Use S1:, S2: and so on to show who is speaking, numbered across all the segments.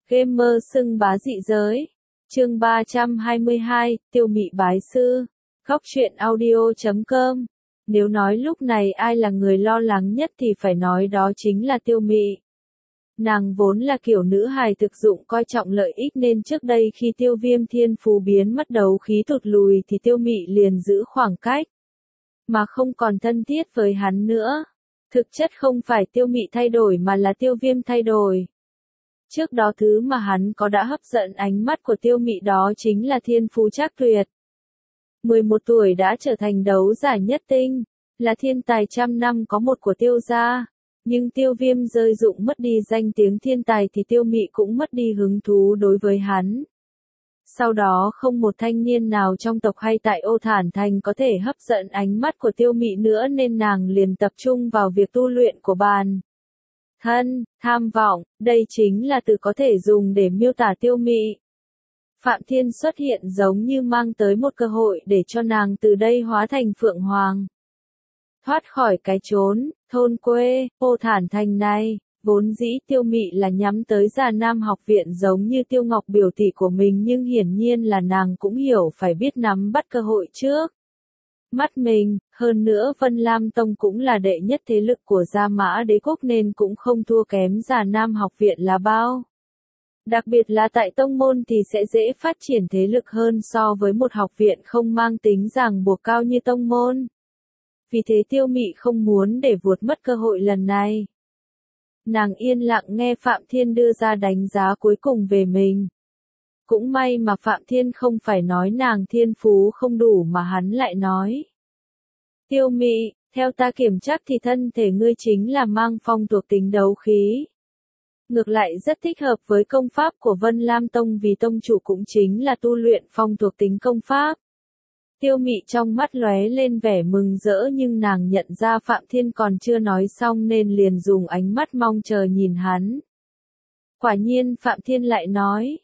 S1: Gamer xưng bá dị giới. Chương 322, Tiêu Mị bái sư. Góc truyện audio.com. Nếu nói lúc này ai là người lo lắng nhất thì phải nói đó chính là Tiêu Mị. Nàng vốn là kiểu nữ hài thực dụng coi trọng lợi ích nên trước đây khi Tiêu Viêm thiên phú biến mất đấu khí tụt lùi thì Tiêu Mị liền giữ khoảng cách, mà không còn thân thiết với hắn nữa. Thực chất không phải Tiêu Mị thay đổi mà là Tiêu Viêm thay đổi. Trước đó thứ mà hắn có đã hấp dẫn ánh mắt của Tiêu Mị đó chính là thiên phú trác tuyệt. 11 tuổi đã trở thành đấu giả nhất tinh, là thiên tài trăm năm có một của Tiêu gia. Nhưng Tiêu Viêm rơi dụng mất đi danh tiếng thiên tài thì Tiêu Mị cũng mất đi hứng thú đối với hắn. Sau đó không một thanh niên nào trong tộc hay tại Ô Thản Thành có thể hấp dẫn ánh mắt của Tiêu Mị nữa nên nàng liền tập trung vào việc tu luyện của bản thân. Tham vọng, đây chính là từ có thể dùng để miêu tả Tiêu Mị. Phạm Thiên xuất hiện giống như mang tới một cơ hội để cho nàng từ đây hóa thành Phượng Hoàng. Thoát khỏi cái chốn, thôn quê, Ô Thản Thành này, vốn dĩ Tiêu Mị là nhắm tới Già Nam học viện giống như Tiêu Ngọc biểu tỷ của mình nhưng hiển nhiên là nàng cũng hiểu phải biết nắm bắt cơ hội trước mắt mình, hơn nữa Vân Lam Tông cũng là đệ nhất thế lực của Gia Mã Đế Quốc nên cũng không thua kém Già Nam học viện là bao. Đặc biệt là tại tông môn thì sẽ dễ phát triển thế lực hơn so với một học viện không mang tính ràng buộc cao như tông môn. Vì thế Tiêu Mị không muốn để vụt mất cơ hội lần này. Nàng yên lặng nghe Phạm Thiên đưa ra đánh giá cuối cùng về mình. Cũng may mà Phạm Thiên không phải nói nàng thiên phú không đủ mà hắn lại nói. Tiêu Mị, theo ta kiểm chắc thì thân thể ngươi chính là mang phong thuộc tính đấu khí. Ngược lại rất thích hợp với công pháp của Vân Lam Tông vì tông chủ cũng chính là tu luyện phong thuộc tính công pháp. Tiêu Mị trong mắt lóe lên vẻ mừng rỡ nhưng nàng nhận ra Phạm Thiên còn chưa nói xong nên liền dùng ánh mắt mong chờ nhìn hắn. Quả nhiên Phạm Thiên lại nói,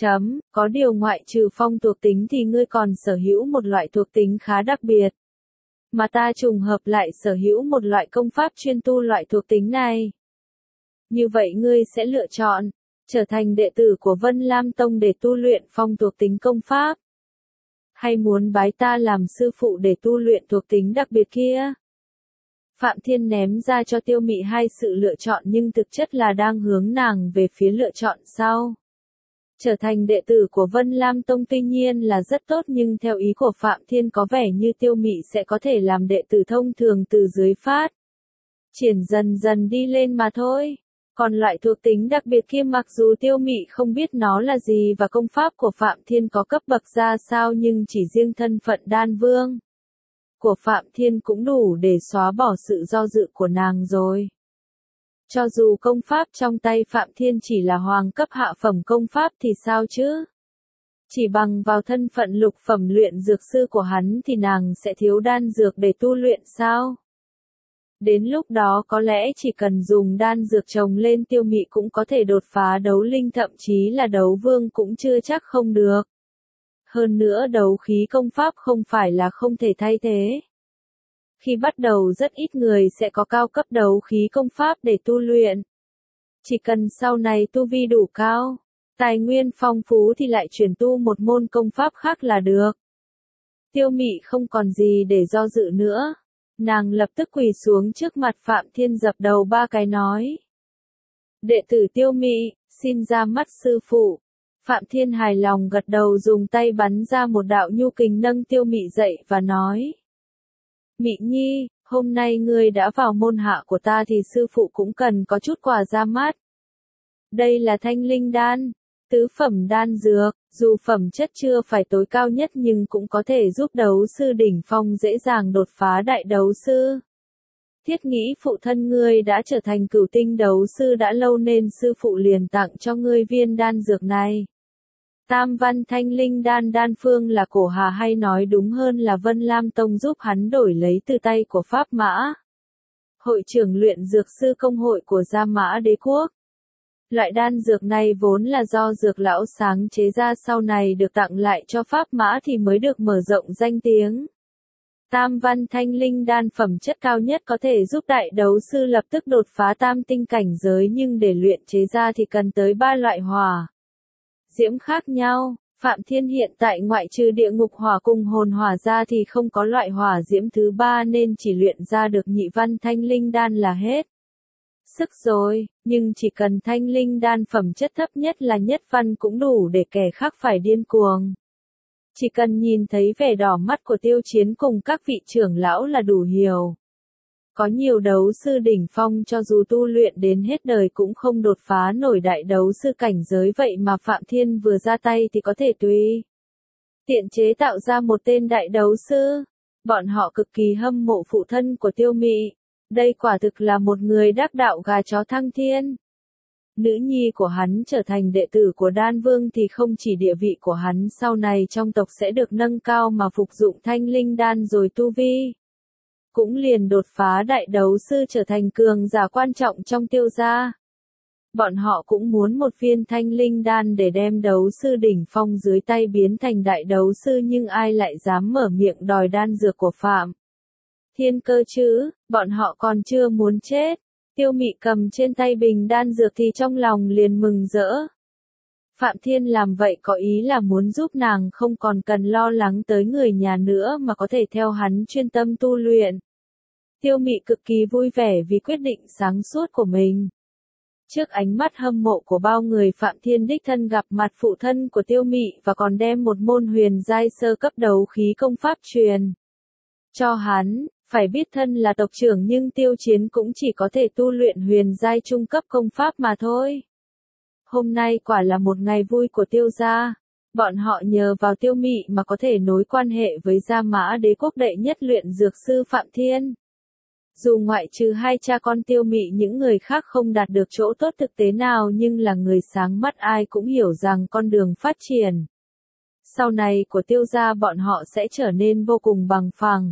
S1: có điều ngoại trừ phong thuộc tính thì ngươi còn sở hữu một loại thuộc tính khá đặc biệt. Mà ta trùng hợp lại sở hữu một loại công pháp chuyên tu loại thuộc tính này. Như vậy ngươi sẽ lựa chọn, trở thành đệ tử của Vân Lam Tông để tu luyện phong thuộc tính công pháp. Hay muốn bái ta làm sư phụ để tu luyện thuộc tính đặc biệt kia? Phạm Thiên ném ra cho Tiêu Mị hai sự lựa chọn nhưng thực chất là đang hướng nàng về phía lựa chọn sau. Trở thành đệ tử của Vân Lam Tông tuy nhiên là rất tốt nhưng theo ý của Phạm Thiên có vẻ như Tiêu Mị sẽ có thể làm đệ tử thông thường từ dưới phát triển dần dần đi lên mà thôi. Còn loại thuộc tính đặc biệt kia mặc dù Tiêu Mị không biết nó là gì và công pháp của Phạm Thiên có cấp bậc ra sao nhưng chỉ riêng thân phận đan vương của Phạm Thiên cũng đủ để xóa bỏ sự do dự của nàng rồi. Cho dù công pháp trong tay Phạm Thiên chỉ là hoàng cấp hạ phẩm công pháp thì sao chứ? Chỉ bằng vào thân phận lục phẩm luyện dược sư của hắn thì nàng sẽ thiếu đan dược để tu luyện sao? Đến lúc đó có lẽ chỉ cần dùng đan dược trồng lên Tiêu Mị cũng có thể đột phá đấu linh thậm chí là đấu vương cũng chưa chắc không được. Hơn nữa đấu khí công pháp không phải là không thể thay thế. Khi bắt đầu rất ít người sẽ có cao cấp đấu khí công pháp để tu luyện. Chỉ cần sau này tu vi đủ cao, tài nguyên phong phú thì lại chuyển tu một môn công pháp khác là được. Tiêu Mị không còn gì để do dự nữa. Nàng lập tức quỳ xuống trước mặt Phạm Thiên dập đầu ba cái nói. Đệ tử Tiêu Mị, xin ra mắt sư phụ. Phạm Thiên hài lòng gật đầu dùng tay bắn ra một đạo nhu kình nâng Tiêu Mị dậy và nói. Mị nhi, hôm nay ngươi đã vào môn hạ của ta thì sư phụ cũng cần có chút quà ra mắt. Đây là thanh linh đan, tứ phẩm đan dược, dù phẩm chất chưa phải tối cao nhất nhưng cũng có thể giúp đấu sư đỉnh phong dễ dàng đột phá đại đấu sư. Thiết nghĩ phụ thân ngươi đã trở thành cửu tinh đấu sư đã lâu nên sư phụ liền tặng cho ngươi viên đan dược này. Tam văn thanh linh đan đan phương là Cổ Hà hay nói đúng hơn là Vân Lam Tông giúp hắn đổi lấy từ tay của Pháp Mã, hội trưởng luyện dược sư công hội của Gia Mã Đế Quốc. Loại đan dược này vốn là do dược lão sáng chế ra sau này được tặng lại cho Pháp Mã thì mới được mở rộng danh tiếng. Tam văn thanh linh đan phẩm chất cao nhất có thể giúp đại đấu sư lập tức đột phá tam tinh cảnh giới, nhưng để luyện chế ra thì cần tới 3 loại hỏa diễm khác nhau. Phạm Thiên hiện tại ngoại trừ địa ngục hỏa cùng hồn hỏa ra thì không có loại hỏa diễm thứ 3, nên chỉ luyện ra được nhị văn thanh linh đan là hết sức rồi, nhưng chỉ cần thanh linh đan phẩm chất thấp nhất là nhất văn cũng đủ để kẻ khác phải điên cuồng. Chỉ cần nhìn thấy vẻ đỏ mắt của Tiêu Chiến cùng các vị trưởng lão là đủ hiểu. Có nhiều đấu sư đỉnh phong cho dù tu luyện đến hết đời cũng không đột phá nổi đại đấu sư cảnh giới, vậy mà Phạm Thiên vừa ra tay thì có thể tùy tiện chế tạo ra một tên đại đấu sư. Bọn họ cực kỳ hâm mộ phụ thân của Tiêu Mị. Đây quả thực là một người đắc đạo gà chó thăng thiên. Nữ nhi của hắn trở thành đệ tử của Đan Vương thì không chỉ địa vị của hắn sau này trong tộc sẽ được nâng cao mà phục dụng thanh linh đan rồi tu vi cũng liền đột phá đại đấu sư trở thành cường giả quan trọng trong Tiêu gia. Bọn họ cũng muốn một viên thanh linh đan để đem đấu sư đỉnh phong dưới tay biến thành đại đấu sư, nhưng ai lại dám mở miệng đòi đan dược của Phạm Thiên cơ chứ, bọn họ còn chưa muốn chết. Tiêu Mị cầm trên tay bình đan dược thì trong lòng liền mừng rỡ. Phạm Thiên làm vậy có ý là muốn giúp nàng không còn cần lo lắng tới người nhà nữa mà có thể theo hắn chuyên tâm tu luyện. Tiêu Mị cực kỳ vui vẻ vì quyết định sáng suốt của mình. Trước ánh mắt hâm mộ của bao người, Phạm Thiên đích thân gặp mặt phụ thân của Tiêu Mị và còn đem một môn huyền giai sơ cấp đấu khí công pháp truyền cho hắn. Phải biết thân là tộc trưởng nhưng Tiêu Chiến cũng chỉ có thể tu luyện huyền giai trung cấp công pháp mà thôi. Hôm nay quả là một ngày vui của Tiêu gia. Bọn họ nhờ vào Tiêu Mị mà có thể nối quan hệ với Gia Mã Đế quốc đệ nhất luyện dược sư Phạm Thiên. Dù ngoại trừ hai cha con Tiêu Mị những người khác không đạt được chỗ tốt thực tế nào, nhưng là người sáng mắt ai cũng hiểu rằng con đường phát triển sau này của Tiêu gia bọn họ sẽ trở nên vô cùng bằng phẳng.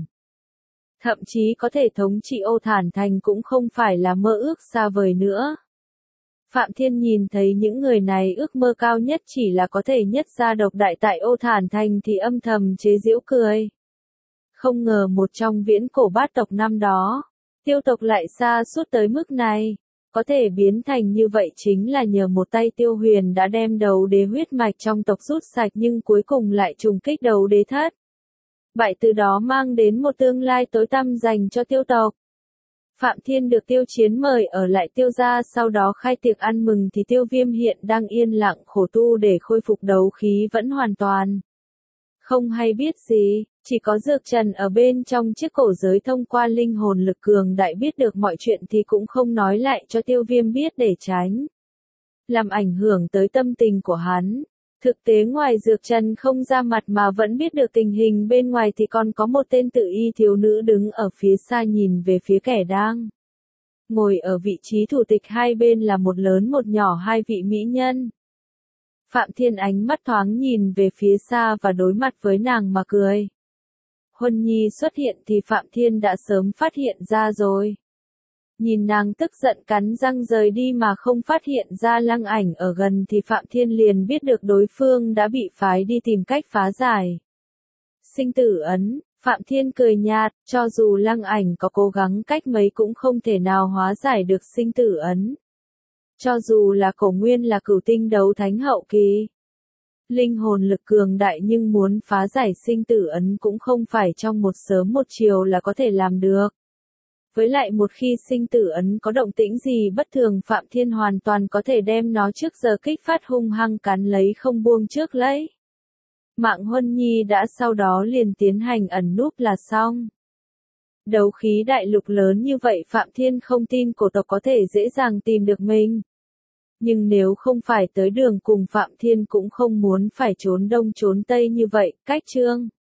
S1: Thậm chí có thể thống trị Ô Thản Thành cũng không phải là mơ ước xa vời nữa. Phạm Thiên nhìn thấy những người này ước mơ cao nhất chỉ là có thể nhất gia độc đại tại Ô Thản Thành thì âm thầm chế giễu cười. Không ngờ một trong viễn cổ bát tộc năm đó, Tiêu tộc lại xa suốt tới mức này. Có thể biến thành như vậy chính là nhờ một tay Tiêu Huyền đã đem đầu đế huyết mạch trong tộc rút sạch, nhưng cuối cùng lại trùng kích đầu đế thất. Bại từ đó mang đến một tương lai tối tăm dành cho Tiêu tộc. Phạm Thiên được Tiêu Chiến mời ở lại Tiêu gia, sau đó khai tiệc ăn mừng thì Tiêu Viêm hiện đang yên lặng khổ tu để khôi phục đấu khí vẫn hoàn toàn không hay biết gì, chỉ có Dược Trần ở bên trong chiếc cổ giới thông qua linh hồn lực cường đại biết được mọi chuyện thì cũng không nói lại cho Tiêu Viêm biết để tránh làm ảnh hưởng tới tâm tình của hắn. Thực tế ngoài Dược Trần không ra mặt mà vẫn biết được tình hình bên ngoài thì còn có một tên tự y thiếu nữ đứng ở phía xa nhìn về phía kẻ đang ngồi ở vị trí thủ tịch, hai bên là một lớn một nhỏ hai vị mỹ nhân. Phạm Thiên ánh mắt thoáng nhìn về phía xa và đối mặt với nàng mà cười. Huân Nhi xuất hiện thì Phạm Thiên đã sớm phát hiện ra rồi. Nhìn nàng tức giận cắn răng rời đi mà không phát hiện ra Lăng Ảnh ở gần thì Phạm Thiên liền biết được đối phương đã bị phái đi tìm cách phá giải sinh tử ấn. Phạm Thiên cười nhạt, cho dù Lăng Ảnh có cố gắng cách mấy cũng không thể nào hóa giải được sinh tử ấn. Cho dù là Cổ Nguyên là cửu tinh đấu thánh hậu kỳ, linh hồn lực cường đại, nhưng muốn phá giải sinh tử ấn cũng không phải trong một sớm một chiều là có thể làm được. Với lại một khi sinh tử ấn có động tĩnh gì bất thường, Phạm Thiên hoàn toàn có thể đem nó trước giờ kích phát hung hăng cắn lấy không buông trước lấy mạng Huân Nhi đã, sau đó liền tiến hành ẩn núp là xong. Đấu khí đại lục lớn như vậy Phạm Thiên không tin cổ tộc có thể dễ dàng tìm được mình. Nhưng nếu không phải tới đường cùng, Phạm Thiên cũng không muốn phải trốn đông trốn tây như vậy. Cách chương